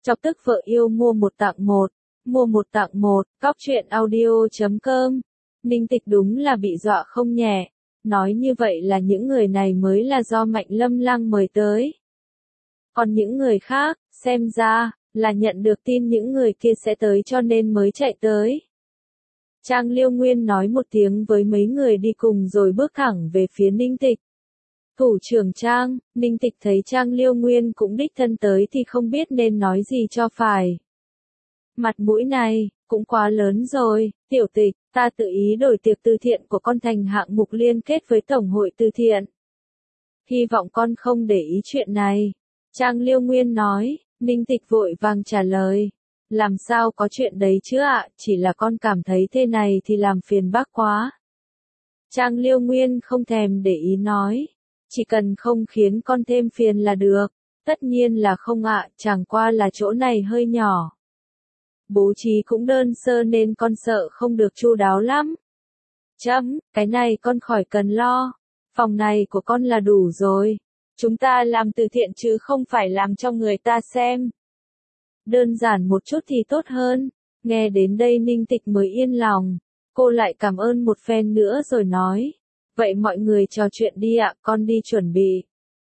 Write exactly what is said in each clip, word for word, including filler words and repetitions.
Chọc tức vợ yêu mua một tặng một, mua một tặng một, cóc truyện audio chấm com. Ninh Tịch đúng là bị dọa không nhẹ, nói như vậy là những người này mới là do Mạnh Lâm Lăng mời tới. Còn những người khác, xem ra, là nhận được tin những người kia sẽ tới cho nên mới chạy tới. Trang Liêu Nguyên nói một tiếng với mấy người đi cùng rồi bước thẳng về phía Ninh Tịch. Thủ trưởng Trang, Ninh Tịch thấy Trang Liêu Nguyên cũng đích thân tới thì không biết nên nói gì cho phải. Mặt mũi này, cũng quá lớn rồi, Tiểu Tịch, ta tự ý đổi tiệc từ thiện của con thành hạng mục liên kết với Tổng hội từ thiện. Hy vọng con không để ý chuyện này. Trang Liêu Nguyên nói, Ninh Tịch vội vàng trả lời. Làm sao có chuyện đấy chứ ạ, chỉ là con cảm thấy thế này thì làm phiền bác quá. Trang Liêu Nguyên không thèm để ý nói. Chỉ cần không khiến con thêm phiền là được. Tất nhiên là không ạ, chẳng qua là chỗ này hơi nhỏ. Bố trí cũng đơn sơ nên con sợ không được chu đáo lắm. Chấm, cái này con khỏi cần lo. Phòng này của con là đủ rồi. Chúng ta làm từ thiện chứ không phải làm cho người ta xem. Đơn giản một chút thì tốt hơn. Nghe đến đây Ninh Tịch mới yên lòng. Cô lại cảm ơn một phen nữa rồi nói. Vậy mọi người trò chuyện đi ạ, con đi chuẩn bị.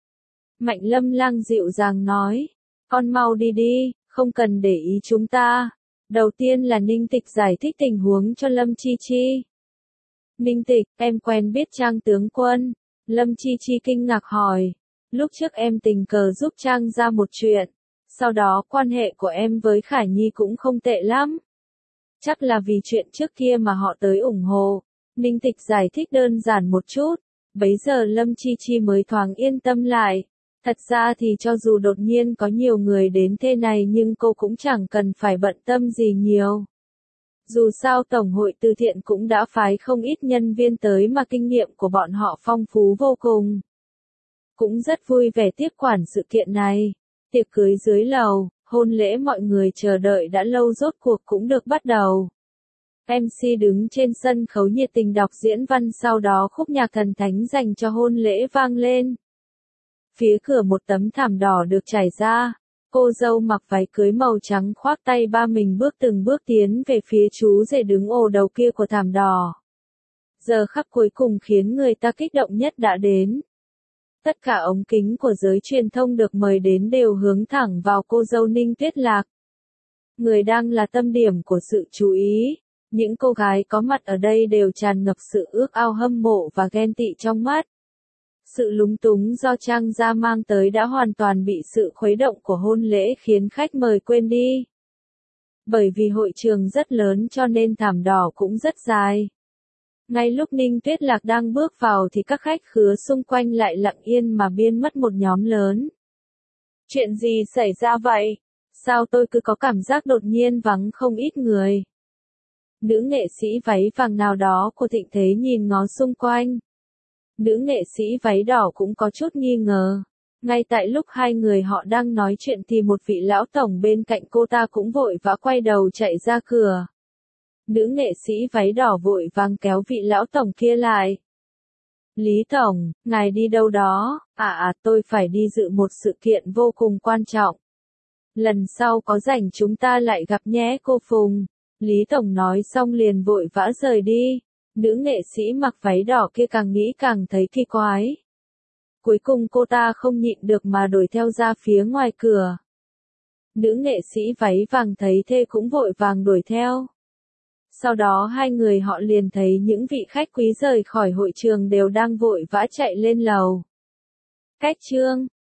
Mạnh Lâm Lăng dịu dàng nói. Con mau đi đi, không cần để ý chúng ta. Đầu tiên là Ninh Tịch giải thích tình huống cho Lâm Chi Chi. Ninh Tịch, em quen biết Trang tướng quân. Lâm Chi Chi kinh ngạc hỏi. Lúc trước em tình cờ giúp Trang ra một chuyện. Sau đó quan hệ của em với Khải Nhi cũng không tệ lắm. Chắc là vì chuyện trước kia mà họ tới ủng hộ. Ninh Tịch giải thích đơn giản một chút. Bấy giờ Lâm Chi Chi mới thoáng yên tâm lại. Thật ra thì cho dù đột nhiên có nhiều người đến thế này nhưng cô cũng chẳng cần phải bận tâm gì nhiều. Dù sao Tổng hội từ thiện cũng đã phái không ít nhân viên tới mà kinh nghiệm của bọn họ phong phú vô cùng. Cũng rất vui vẻ tiếp quản sự kiện này. Tiệc cưới dưới lầu, hôn lễ mọi người chờ đợi đã lâu rốt cuộc cũng được bắt đầu. em xê đứng trên sân khấu nhiệt tình đọc diễn văn, sau đó khúc nhạc thần thánh dành cho hôn lễ vang lên. Phía cửa một tấm thảm đỏ được trải ra, cô dâu mặc váy cưới màu trắng khoác tay ba mình bước từng bước tiến về phía chú rể đứng ồ đầu kia của thảm đỏ. Giờ khắc cuối cùng khiến người ta kích động nhất đã đến. Tất cả ống kính của giới truyền thông được mời đến đều hướng thẳng vào cô dâu Ninh Tuyết Lạc. Người đang là tâm điểm của sự chú ý. Những cô gái có mặt ở đây đều tràn ngập sự ước ao hâm mộ và ghen tị trong mắt. Sự lúng túng do Trang gia mang tới đã hoàn toàn bị sự khuấy động của hôn lễ khiến khách mời quên đi. Bởi vì hội trường rất lớn cho nên thảm đỏ cũng rất dài. Ngay lúc Ninh Tuyết Lạc đang bước vào thì các khách khứa xung quanh lại lặng yên mà biến mất một nhóm lớn. Chuyện gì xảy ra vậy? Sao tôi cứ có cảm giác đột nhiên vắng không ít người? Nữ nghệ sĩ váy vàng nào đó của Thịnh Thế nhìn ngó xung quanh. Nữ nghệ sĩ váy đỏ cũng có chút nghi ngờ. Ngay tại lúc hai người họ đang nói chuyện thì một vị lão tổng bên cạnh cô ta cũng vội vã quay đầu chạy ra cửa. Nữ nghệ sĩ váy đỏ vội vàng kéo vị lão tổng kia lại. Lý tổng, ngài đi đâu đó? À à, tôi phải đi dự một sự kiện vô cùng quan trọng. Lần sau có rảnh chúng ta lại gặp nhé cô Phùng. Lý tổng nói xong liền vội vã rời đi. Nữ nghệ sĩ mặc váy đỏ kia càng nghĩ càng thấy kỳ quái. Cuối cùng cô ta không nhịn được mà đuổi theo ra phía ngoài cửa. Nữ nghệ sĩ váy vàng thấy thế cũng vội vàng đuổi theo. Sau đó hai người họ liền thấy những vị khách quý rời khỏi hội trường đều đang vội vã chạy lên lầu. Cách chương